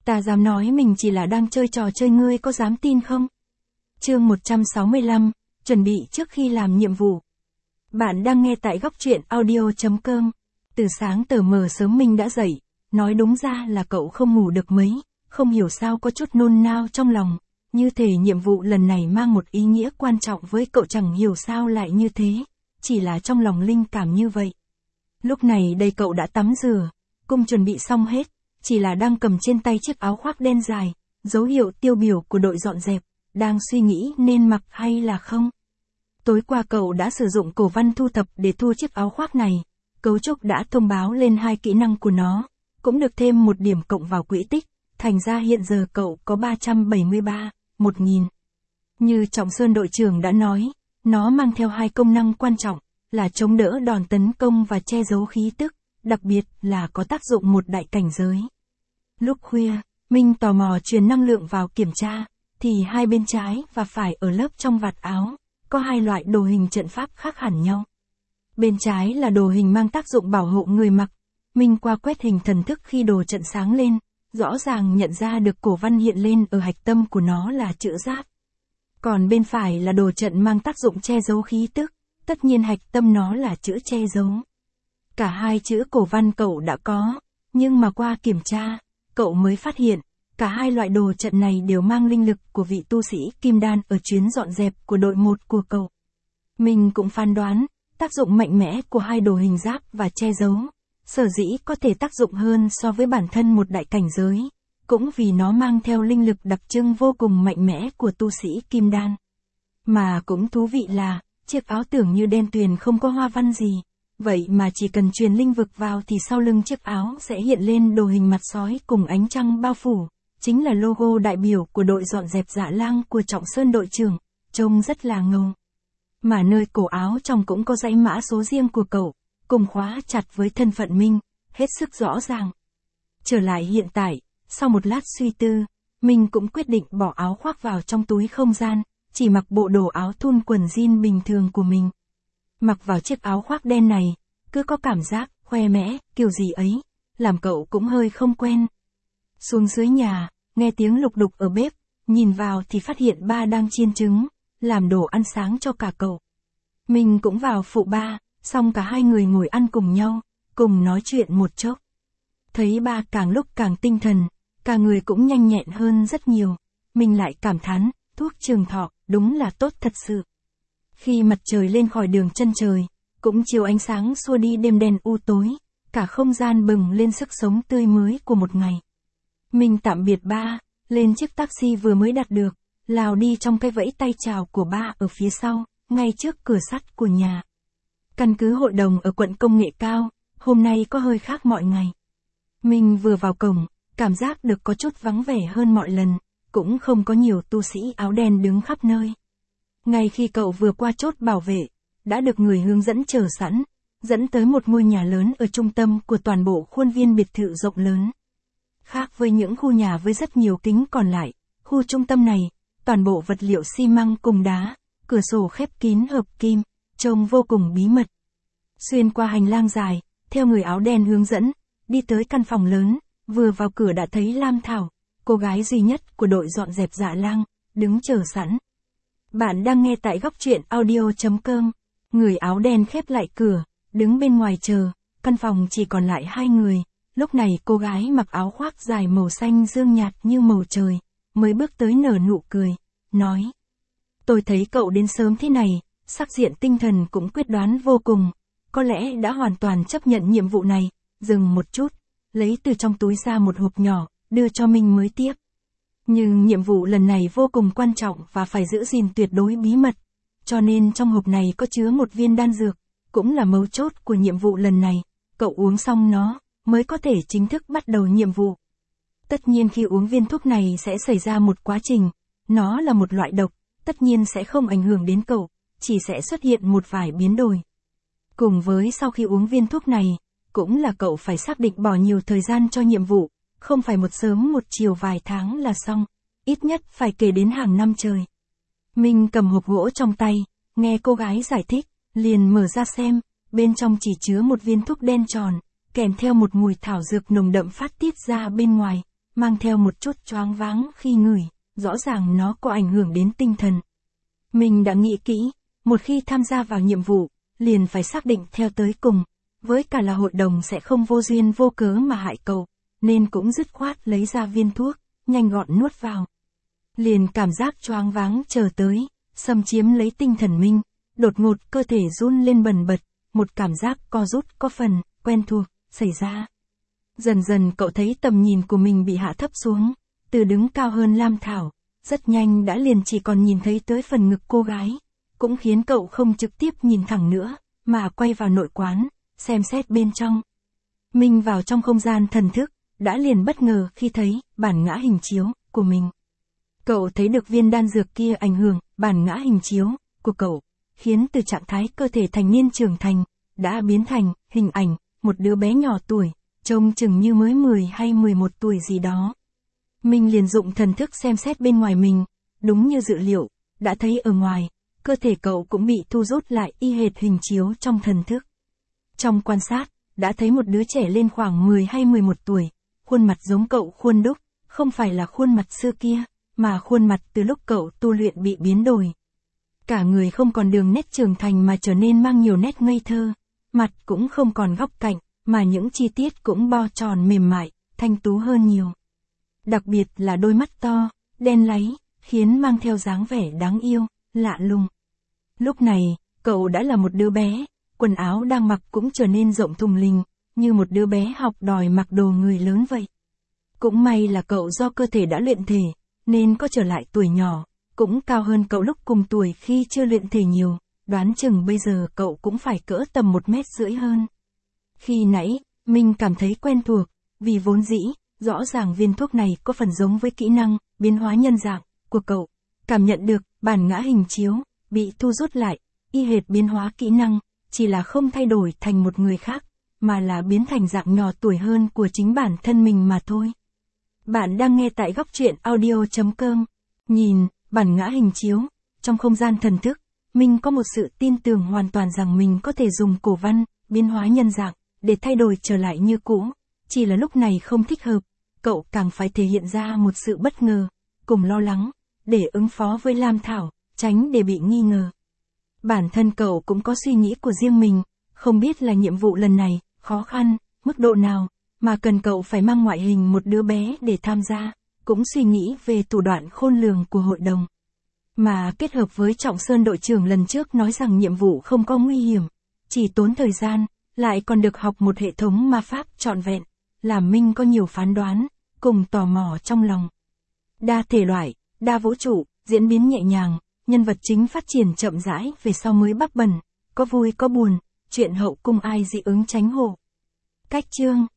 Ta dám nói mình chỉ là đang chơi trò chơi, ngươi có dám tin không? Chương 165, chuẩn bị trước khi làm nhiệm vụ. Bạn đang nghe tại góc truyện audio.com. Từ sáng tờ mờ sớm mình đã dậy, nói đúng ra là cậu không ngủ được mấy, không hiểu sao có chút nôn nao trong lòng, như thể nhiệm vụ lần này mang một ý nghĩa quan trọng với cậu, chẳng hiểu sao lại như thế, chỉ là trong lòng linh cảm như vậy. Lúc này đây cậu đã tắm rửa, cùng chuẩn bị xong hết, chỉ là đang cầm trên tay chiếc áo khoác đen dài, dấu hiệu tiêu biểu của đội dọn dẹp, đang suy nghĩ nên mặc hay là không. Tối qua cậu đã sử dụng cổ văn thu thập để thu chiếc áo khoác này, cấu trúc đã thông báo lên 2 kỹ năng của nó, cũng được thêm một điểm cộng vào quỹ tích, thành ra hiện giờ cậu có 373, 1000. Như Trọng Sơn đội trưởng đã nói, nó mang theo 2 công năng quan trọng, là chống đỡ đòn tấn công và che giấu khí tức, đặc biệt là có tác dụng một đại cảnh giới. Lúc khuya, Minh tò mò truyền năng lượng vào kiểm tra, thì hai bên trái và phải ở lớp trong vạt áo, có 2 loại đồ hình trận pháp khác hẳn nhau. Bên trái là đồ hình mang tác dụng bảo hộ người mặc, Minh qua quét hình thần thức khi đồ trận sáng lên, rõ ràng nhận ra được cổ văn hiện lên ở hạch tâm của nó là chữ giáp. Còn bên phải là đồ trận mang tác dụng che giấu khí tức, tất nhiên hạch tâm nó là chữ che giấu. Cả 2 chữ cổ văn cậu đã có, nhưng mà qua kiểm tra, cậu mới phát hiện, cả 2 loại đồ trận này đều mang linh lực của vị tu sĩ kim đan ở chuyến dọn dẹp của đội 1 của cậu. Mình cũng phán đoán, tác dụng mạnh mẽ của 2 đồ hình giáp và che giấu, sở dĩ có thể tác dụng hơn so với bản thân một đại cảnh giới, cũng vì nó mang theo linh lực đặc trưng vô cùng mạnh mẽ của tu sĩ kim đan. Mà cũng thú vị là, chiếc áo tưởng như đen tuyền không có hoa văn gì, vậy mà chỉ cần truyền linh vực vào thì sau lưng chiếc áo sẽ hiện lên đồ hình mặt sói cùng ánh trăng bao phủ, chính là logo đại biểu của đội dọn dẹp Dạ Lang của Trọng Sơn đội trưởng, trông rất là ngầu. Mà nơi cổ áo trong cũng có dãy mã số riêng của cậu, cùng khóa chặt với thân phận Minh, hết sức rõ ràng. Trở lại hiện tại, sau một lát suy tư, Minh cũng quyết định bỏ áo khoác vào trong túi không gian, chỉ mặc bộ đồ áo thun quần jean bình thường của mình. Mặc vào chiếc áo khoác đen này, cứ có cảm giác khoe mẽ, kiểu gì ấy, làm cậu cũng hơi không quen. Xuống dưới nhà, nghe tiếng lục đục ở bếp, nhìn vào thì phát hiện ba đang chiên trứng, làm đồ ăn sáng cho cả cậu. Mình cũng vào phụ ba, xong cả 2 người ngồi ăn cùng nhau, cùng nói chuyện một chốc. Thấy ba càng lúc càng tinh thần, cả người cũng nhanh nhẹn hơn rất nhiều, mình lại cảm thán, thuốc trường thọ, đúng là tốt thật sự. Khi mặt trời lên khỏi đường chân trời, cũng chiếu ánh sáng xua đi đêm đen u tối, cả không gian bừng lên sức sống tươi mới của một ngày. Mình tạm biệt ba, lên chiếc taxi vừa mới đặt được, lao đi trong cái vẫy tay chào của ba ở phía sau, ngay trước cửa sắt của nhà. Căn cứ hội đồng ở quận Công nghệ cao, hôm nay có hơi khác mọi ngày. Mình vừa vào cổng, cảm giác được có chút vắng vẻ hơn mọi lần, cũng không có nhiều tu sĩ áo đen đứng khắp nơi. Ngay khi cậu vừa qua chốt bảo vệ, đã được người hướng dẫn chờ sẵn, dẫn tới một ngôi nhà lớn ở trung tâm của toàn bộ khuôn viên biệt thự rộng lớn. Khác với những khu nhà với rất nhiều kính còn lại, khu trung tâm này, toàn bộ vật liệu xi măng cùng đá, cửa sổ khép kín hợp kim, trông vô cùng bí mật. Xuyên qua hành lang dài, theo người áo đen hướng dẫn, đi tới căn phòng lớn, vừa vào cửa đã thấy Lam Thảo, cô gái duy nhất của đội dọn dẹp Dạ Lang, đứng chờ sẵn. Bạn đang nghe tại góc truyện audio.com. Người áo đen khép lại cửa, đứng bên ngoài chờ, căn phòng chỉ còn lại 2 người. Lúc này cô gái mặc áo khoác dài màu xanh dương nhạt như màu trời, mới bước tới nở nụ cười, nói. Tôi thấy cậu đến sớm thế này, sắc diện tinh thần cũng quyết đoán vô cùng, có lẽ đã hoàn toàn chấp nhận nhiệm vụ này. Dừng một chút, lấy từ trong túi ra một hộp nhỏ, đưa cho mình mới tiếp. Nhưng nhiệm vụ lần này vô cùng quan trọng và phải giữ gìn tuyệt đối bí mật, cho nên trong hộp này có chứa một viên đan dược, cũng là mấu chốt của nhiệm vụ lần này, cậu uống xong nó, mới có thể chính thức bắt đầu nhiệm vụ. Tất nhiên khi uống viên thuốc này sẽ xảy ra một quá trình, nó là một loại độc, tất nhiên sẽ không ảnh hưởng đến cậu, chỉ sẽ xuất hiện một vài biến đổi. Cùng với sau khi uống viên thuốc này, cũng là cậu phải xác định bỏ nhiều thời gian cho nhiệm vụ, không phải một sớm một chiều vài tháng là xong, ít nhất phải kể đến hàng năm trời. Mình cầm hộp gỗ trong tay, nghe cô gái giải thích, liền mở ra xem, bên trong chỉ chứa một viên thuốc đen tròn, kèm theo một mùi thảo dược nồng đậm phát tiết ra bên ngoài, mang theo một chút choáng váng khi ngửi, rõ ràng nó có ảnh hưởng đến tinh thần. Mình đã nghĩ kỹ, một khi tham gia vào nhiệm vụ, liền phải xác định theo tới cùng, với cả là hội đồng sẽ không vô duyên vô cớ mà hại cậu, nên cũng dứt khoát lấy ra viên thuốc, nhanh gọn nuốt vào. Liền cảm giác choáng váng chờ tới, xâm chiếm lấy tinh thần mình, đột ngột cơ thể run lên bần bật, một cảm giác co rút có phần, quen thuộc, xảy ra. Dần dần cậu thấy tầm nhìn của mình bị hạ thấp xuống, từ đứng cao hơn Lam Thảo, rất nhanh đã liền chỉ còn nhìn thấy tới phần ngực cô gái, cũng khiến cậu không trực tiếp nhìn thẳng nữa, mà quay vào nội quán, xem xét bên trong. Mình vào trong không gian thần thức, đã liền bất ngờ khi thấy bản ngã hình chiếu của mình. Cậu thấy được viên đan dược kia ảnh hưởng bản ngã hình chiếu của cậu, khiến từ trạng thái cơ thể thành niên trưởng thành, đã biến thành hình ảnh một đứa bé nhỏ tuổi, trông chừng như mới 10 hay 11 tuổi gì đó. Mình liền dụng thần thức xem xét bên ngoài mình, đúng như dự liệu, đã thấy ở ngoài, cơ thể cậu cũng bị thu rút lại y hệt hình chiếu trong thần thức. Trong quan sát, đã thấy một đứa trẻ lên khoảng 10 hay 11 tuổi, khuôn mặt giống cậu khuôn đúc, không phải là khuôn mặt xưa kia, mà khuôn mặt từ lúc cậu tu luyện bị biến đổi. Cả người không còn đường nét trưởng thành mà trở nên mang nhiều nét ngây thơ, mặt cũng không còn góc cạnh, mà những chi tiết cũng bo tròn mềm mại, thanh tú hơn nhiều. Đặc biệt là đôi mắt to, đen láy, khiến mang theo dáng vẻ đáng yêu, lạ lùng. Lúc này, cậu đã là một đứa bé, quần áo đang mặc cũng trở nên rộng thùng lình, như một đứa bé học đòi mặc đồ người lớn vậy. Cũng may là cậu do cơ thể đã luyện thể, nên có trở lại tuổi nhỏ, cũng cao hơn cậu lúc cùng tuổi khi chưa luyện thể nhiều, đoán chừng bây giờ cậu cũng phải cỡ tầm 1,5 mét hơn. Khi nãy, mình cảm thấy quen thuộc, vì vốn dĩ, rõ ràng viên thuốc này có phần giống với kỹ năng biến hóa nhân dạng của cậu. Cảm nhận được bản ngã hình chiếu bị thu rút lại, y hệt biến hóa kỹ năng, chỉ là không thay đổi thành một người khác, mà là biến thành dạng nhỏ tuổi hơn của chính bản thân mình mà thôi. Bạn đang nghe tại góc truyện audio.com. Nhìn bản ngã hình chiếu trong không gian thần thức, mình có một sự tin tưởng hoàn toàn rằng mình có thể dùng cổ văn biến hóa nhân dạng để thay đổi trở lại như cũ, chỉ là lúc này không thích hợp, cậu càng phải thể hiện ra một sự bất ngờ, cùng lo lắng, để ứng phó với Lam Thảo, tránh để bị nghi ngờ. Bản thân cậu cũng có suy nghĩ của riêng mình, không biết là nhiệm vụ lần này khó khăn, mức độ nào, mà cần cậu phải mang ngoại hình một đứa bé để tham gia, cũng suy nghĩ về thủ đoạn khôn lường của hội đồng. Mà kết hợp với Trọng Sơn đội trưởng lần trước nói rằng nhiệm vụ không có nguy hiểm, chỉ tốn thời gian, lại còn được học một hệ thống ma pháp trọn vẹn, làm Minh có nhiều phán đoán, cùng tò mò trong lòng. Đa thể loại, đa vũ trụ, diễn biến nhẹ nhàng, nhân vật chính phát triển chậm rãi về sau mới bắp bần, có vui có buồn, chuyện hậu cung ai dị ứng tránh hộ. Cách chương